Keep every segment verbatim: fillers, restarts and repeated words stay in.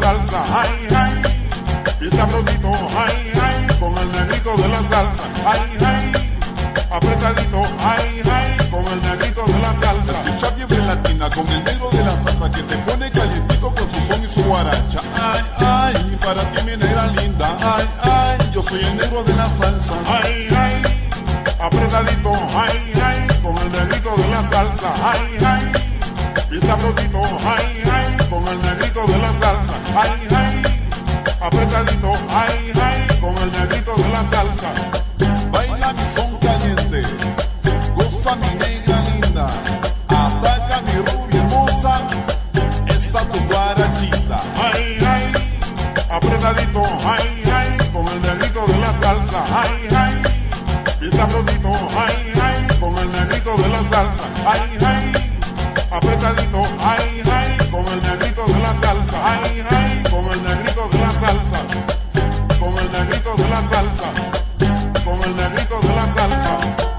salsa, ay, ay, y sabrosito, ay, ay, con el negrito de la salsa, ay, ay, apretadito, ay, ay, con el negrito de la salsa. Escucha fiebre latina con el negro de la salsa que te pone calientico con su son y su guaracha. Ay, ay, para ti mi negra linda, ay, ay, yo soy el negro de la salsa. Ay, ay, apretadito, ay, ay, con el negrito de la salsa, ay, ay, y sabrosito, ay, ay, con el negrito de la salsa, ay, ay, apretadito, ay, ay, con el negrito de la salsa. Baila mi son caliente, goza mi negra linda, ataca mi rubia hermosa, esta tu guarachita. Ay, ay, apretadito, ay, ay, con el negrito de la salsa, ay, ay, y sabrosito, ay, ay, con el negrito de la salsa, ay, ay, apretadito, ay, ay, con el negrito de la salsa, ay, ay, con el negrito de la salsa, con el negrito de la salsa, con el negrito de la salsa.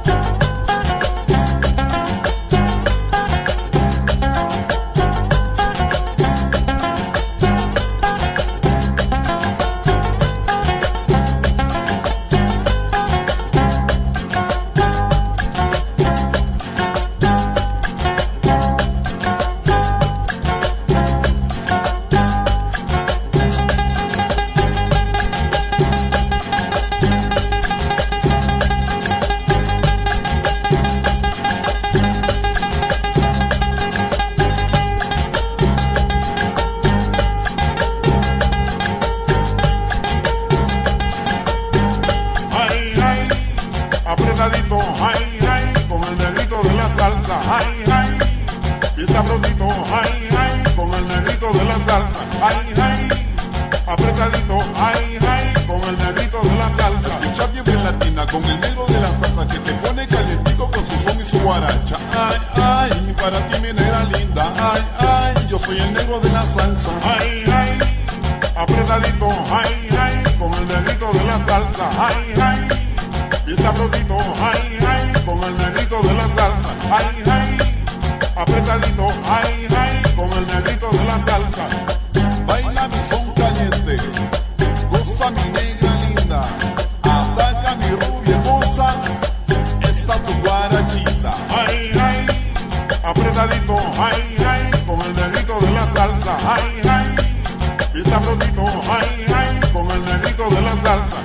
Apretadito, ay, ay, con el negrito de la salsa, ay, ay, y sabrosito, ay, ay, con el negrito de la salsa, ay, ay, apretadito, ay, ay, con el negrito de la salsa. Escucha fiebre latina con el negro de la salsa que te pone calientico con su son y su guaracha. Ay, ay, para ti mi negra linda, ay, ay, yo soy el negro de la salsa. Ay, ay, apretadito, ay, ay, con el negrito de la salsa, ay, ay, y sabrosito, ay, ay, con el negrito de la salsa, ay, ay, apretadito, ay, ay, con el negrito de la salsa. Baila mi son caliente, goza mi negra linda, ataca mi rubia hermosa, esta tu guarachita. Ay, ay, apretadito, ay, ay, con el negrito de la salsa, ay, ay, y sabrosito, ay, ay, con el negrito de la salsa,